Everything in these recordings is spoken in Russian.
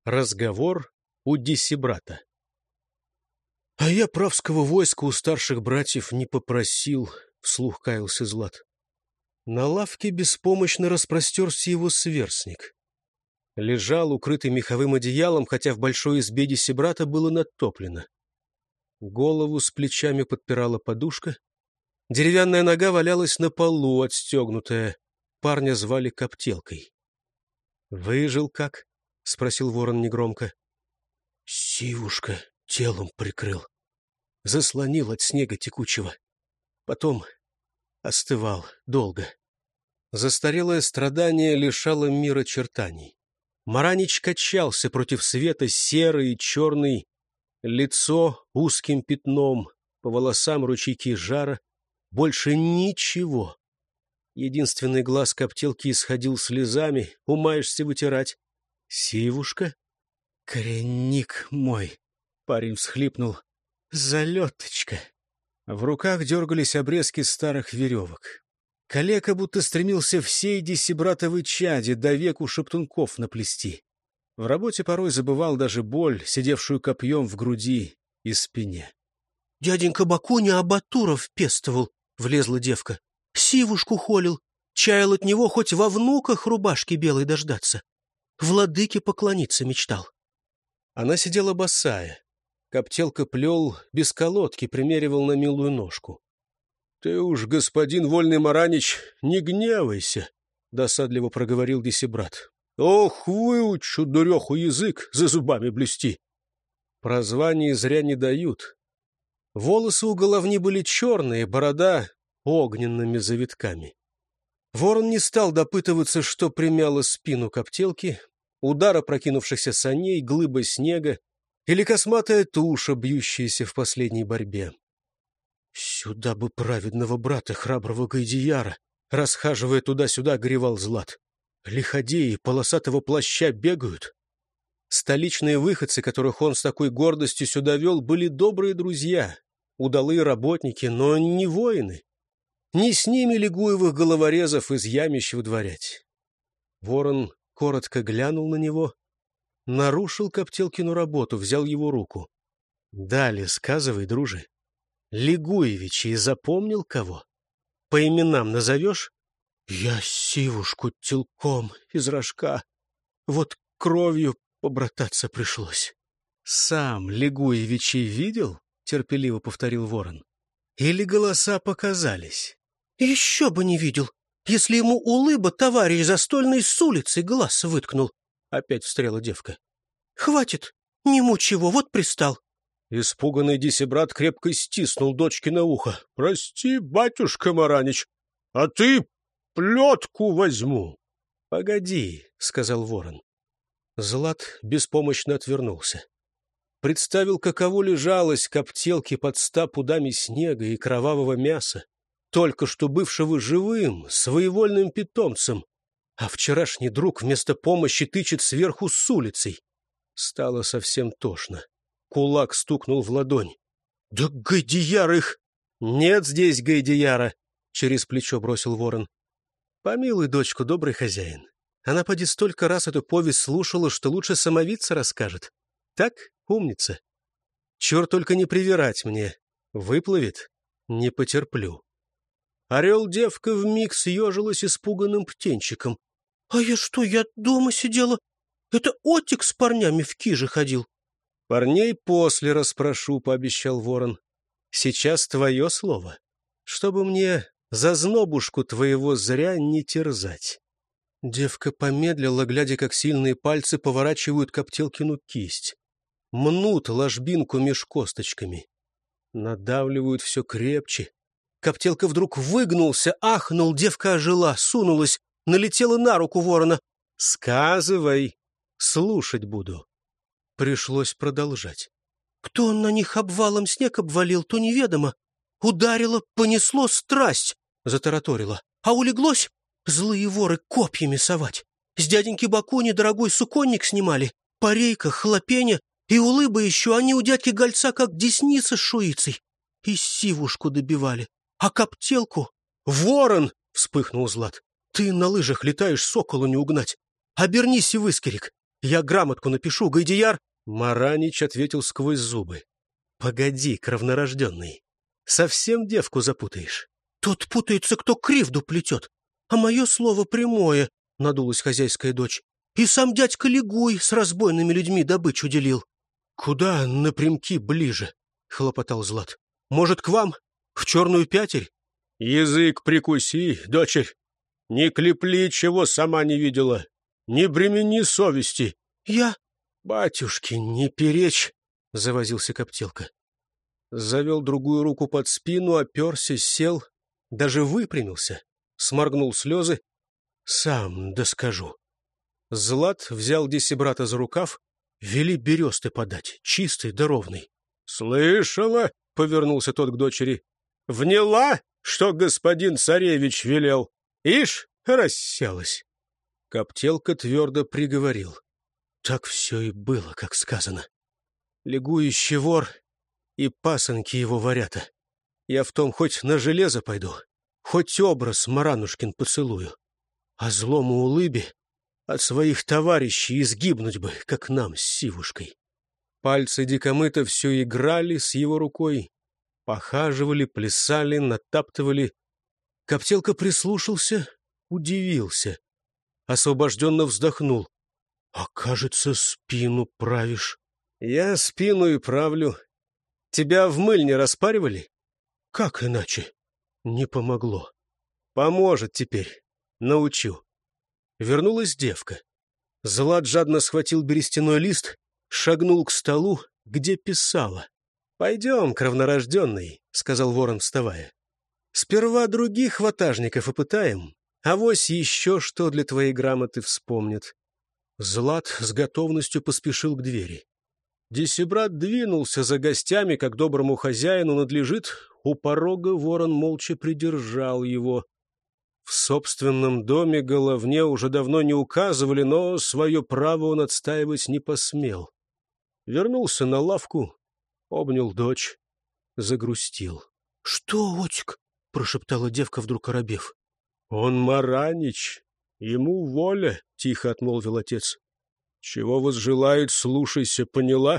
Разговор у Дисибрата. — А я правского войска у старших братьев не попросил, — вслух каялся Злат. На лавке беспомощно распростерся его сверстник. Лежал, укрытый меховым одеялом, хотя в большой избе Дисибрата было натоплено. Голову с плечами подпирала подушка. Деревянная нога валялась на полу, отстегнутая. Парня звали Коптелкой. — Выжил как? — спросил ворон негромко. — Сивушка телом прикрыл. Заслонил от снега текучего. Потом остывал долго. Застарелое страдание лишало мира чертаний. Маранич качался против света, серый и черный. Лицо узким пятном, по волосам ручейки жара. Больше ничего. Единственный глаз Коптелки исходил слезами. Умаешься вытирать. — Сивушка? — Коренник мой, — парень всхлипнул. — Залеточка. В руках дергались обрезки старых веревок. Калека будто стремился всей Дисибратовой чади до веку шептунков наплести. В работе порой забывал даже боль, сидевшую копьем в груди и спине. — Дяденька Бакуня Абатуров пестовал, — влезла девка. — Сивушку холил. Чаял от него хоть во внуках рубашки белой дождаться. Владыке поклониться мечтал. Она сидела босая. Коптелка плел, без колодки примеривал на милую ножку. — Ты уж, господин вольный Маранич, не гневайся, — досадливо проговорил Дисибрат. — Ох, выучу дуреху язык за зубами блюсти. Прозваний зря не дают. Волосы у головни были черные, борода огненными завитками. Ворон не стал допытываться, что примяло спину Коптелки, удар опрокинувшихся саней, глыба снега или косматая туша, бьющаяся в последней борьбе. Сюда бы праведного брата, храброго Гайдияра, расхаживая туда-сюда, горевал Злат. Лиходеи полосатого плаща бегают. Столичные выходцы, которых он с такой гордостью сюда вел, были добрые друзья, удалые работники, но не воины. Не с ними Лигуевых головорезов из ямищ выдворять. Ворон коротко глянул на него, нарушил Коптелкину работу, взял его руку. — Далее сказывай, друже. Лигуевичей запомнил кого? По именам назовешь? — Я Сивушку телком из рожка. Вот кровью побрататься пришлось. — Сам Лигуевичей видел? — терпеливо повторил ворон. — Или голоса показались? — Еще бы не видел, если ему улыба товарищ застольный с улицы глаз выткнул. Опять встряла девка. — Хватит, не мучь его, вот пристал. Испуганный Дисибрат крепко стиснул дочке на ухо. — Прости, батюшка Маранич, а ты плетку возьму. — Погоди, — сказал ворон. Злат беспомощно отвернулся. Представил, каково лежалось Коптелке под 100 пудами снега и кровавого мяса, только что бывшего живым, своевольным питомцем, а вчерашний друг вместо помощи тычет сверху с улицей. Стало совсем тошно. Кулак стукнул в ладонь. — Да Гайдияр их! — Нет здесь Гайдияра! — через плечо бросил ворон. — Помилуй дочку, добрый хозяин. Она поди столько раз эту повесть слушала, что лучше самовидца расскажет. Так, умница? Черт только не привирать мне. Выплывет — не потерплю. Орел-девка вмиг съежилась испуганным птенчиком. — А я что, я дома сидела? Это Отик с парнями в киже ходил. — Парней после расспрошу, — пообещал ворон. — Сейчас твое слово, чтобы мне зазнобушку твоего зря не терзать. Девка помедлила, глядя, как сильные пальцы поворачивают Коптелкину кисть. Мнут ложбинку меж косточками. Надавливают все крепче. Коптелка вдруг выгнулся, ахнул, девка ожила, сунулась, налетела на руку ворона. — Сказывай, слушать буду. Пришлось продолжать. Кто на них обвалом снег обвалил, то неведомо. Ударило, понесло страсть, затараторило. А улеглось злые воры копьями совать. С дяденьки Бакуни дорогой суконник снимали, парейка, хлопеня и улыба еще, они у дядьки Гольца как десница с шуицей. И Сивушку добивали. А Коптелку... — Ворон! — вспыхнул Злат. — Ты на лыжах летаешь, соколу не угнать. Обернись и выскерик. Я грамотку напишу, Гайдияр!» Маранич ответил сквозь зубы. «Погоди, кровнорожденный, совсем девку запутаешь?» «Тот путается, кто кривду плетет, а мое слово прямое», — надулась хозяйская дочь. «И сам дядька Лигуй с разбойными людьми добычу делил». «Куда напрямки ближе?» — хлопотал Злат. «Может, к вам? В черную пятерь?» «Язык прикуси, дочерь! Не клепли, чего сама не видела! Не бремени совести!» «Я? Батюшки, не перечь!» — завозился Коптелка. Завел другую руку под спину, оперся, сел, даже выпрямился, сморгнул слезы. «Сам доскажу». Злат взял Десибрата за рукав, вели бересты подать, чистый да ровный. «Слышала?» — повернулся тот к дочери. «Вняла, что господин царевич велел? Ишь, расселась!» Коптелка твердо приговорил. Так все и было, как сказано. Лигующий вор и пасынки его варята. Я в том хоть на железо пойду, хоть образ Маранушкин поцелую. А злому улыбе от своих товарищей изгибнуть бы, как нам с Сивушкой. Пальцы дикомыта все играли с его рукой, похаживали, плясали, натаптывали. Коптелка прислушался, удивился, освобожденно вздохнул. «А кажется, спину правишь». «Я спину и правлю. Тебя в мыльне распаривали?» «Как иначе?» «Не помогло. Поможет теперь. Научу». Вернулась девка. Злат жадно схватил берестяной лист, шагнул к столу, где писала. «Пойдем, кровнорожденный», — сказал ворон, вставая. «Сперва других ватажников опытаем, авось еще что для твоей грамоты вспомнит». Злат с готовностью поспешил к двери. Десибрат двинулся за гостями, как доброму хозяину надлежит. У порога ворон молча придержал его. В собственном доме головне уже давно не указывали, но свое право он отстаивать не посмел. Вернулся на лавку, обнял дочь, загрустил. — Что, отчик? — прошептала девка, вдруг оробев. — Он Маранич, ему воля, — тихо отмолвил отец. — Чего возжелает, слушайся, поняла?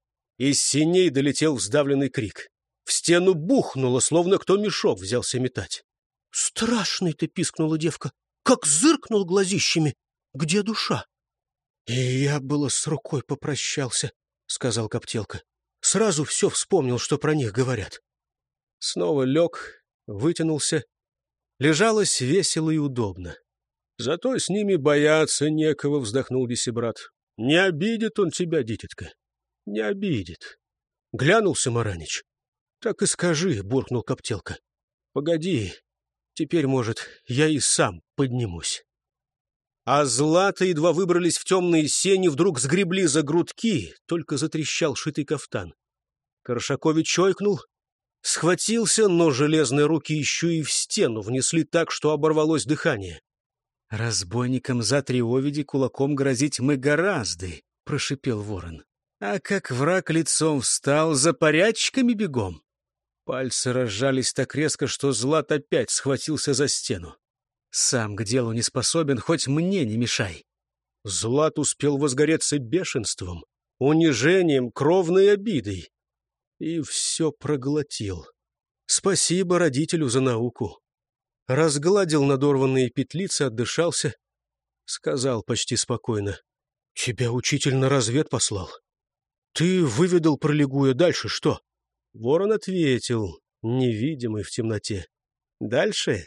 Из сеней долетел вздавленный крик. В стену бухнуло, словно кто мешок взялся метать. — Страшный ты, — пискнула девка, — как зыркнул глазищами. Где душа? — И я было с рукой попрощался, — сказал Коптелка. Сразу все вспомнил, что про них говорят. Снова лег, вытянулся. Лежалось весело и удобно. Зато с ними бояться некого, — вздохнул Десибрат. Не обидит он тебя, дитятка, не обидит. Глянулся Маранич. Так и скажи, — буркнул Коптелка. Погоди. Теперь, может, я и сам поднимусь. А Злата едва выбрались в темные сени, вдруг сгребли за грудки, только затрещал шитый кафтан. Коршакович чойкнул, схватился, но железные руки еще и в стену внесли так, что оборвалось дыхание. — Разбойникам за Триовиди кулаком грозить мы гораздо, — прошипел ворон. А как враг лицом встал, за порядчиками бегом. Пальцы разжались так резко, что Злат опять схватился за стену. Сам к делу не способен, хоть мне не мешай. Злат успел возгореться бешенством, унижением, кровной обидой. И все проглотил. Спасибо родителю за науку. Разгладил надорванные петлицы, отдышался. Сказал почти спокойно. — Тебя учитель на развед послал. Ты выведал про Лигуя, дальше что? Ворон ответил, невидимый в темноте. Дальше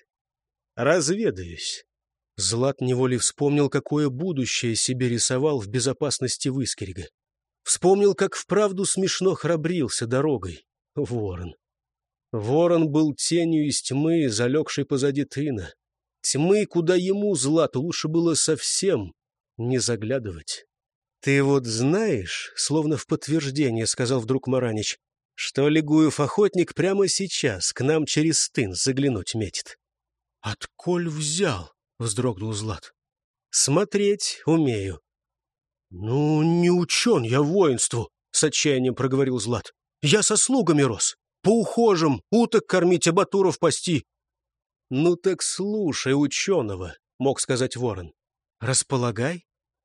разведаюсь. Злат неволей вспомнил, какое будущее себе рисовал в безопасности Выскерега. Вспомнил, как вправду смешно храбрился дорогой. Ворон. Ворон был тенью из тьмы, залегшей позади тына. Тьмы, куда ему, Злату, лучше было совсем не заглядывать. — Ты вот знаешь, — словно в подтверждение сказал вдруг Маранич, — что Лигуев охотник прямо сейчас к нам через тын заглянуть метит. — Отколь взял? — вздрогнул Злат. — Смотреть умею. — Ну, не учен я воинству, — с отчаянием проговорил Злат. — Я со слугами рос, по ухожам, уток кормить, а батуров пасти. — Ну так слушай ученого, — мог сказать ворон. — Располагай.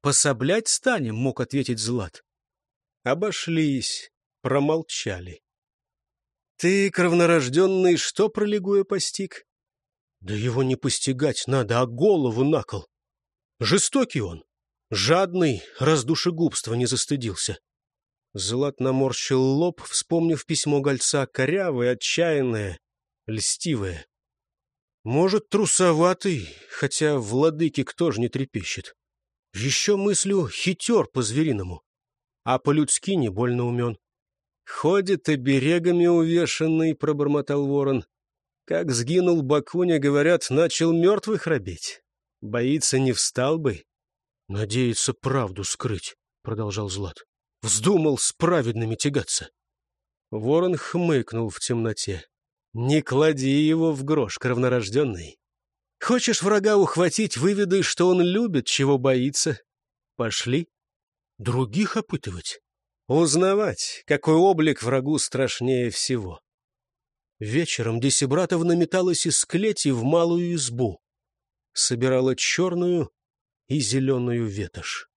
пособлять станем, мог ответить Злат. Обошлись, промолчали. Ты, кровнорожденный, что про Лигуя постиг? Да его не постигать надо, а голову на кол. Жестокий он, жадный, раз душегубства не застыдился. Злат наморщил лоб, вспомнив письмо гольца, корявое, отчаянное, льстивое. Может, трусоватый, хотя владыке кто ж не трепещет. Еще мыслю хитер по-звериному, а по-людски не больно умен. Ходит оберегами увешанный, пробормотал ворон. Как сгинул Бакуня, говорят, начал мертвых робить. Боится, не встал бы. Надеется правду скрыть, продолжал Злат. Вздумал с праведными тягаться. Ворон хмыкнул в темноте. Не клади его в грош, кровнорожденный. Хочешь врага ухватить, выведай, что он любит, чего боится. Пошли. Других опытывать. Узнавать, какой облик врагу страшнее всего. Вечером Десибратовна металась из клети в малую избу. Собирала черную и зеленую ветошь.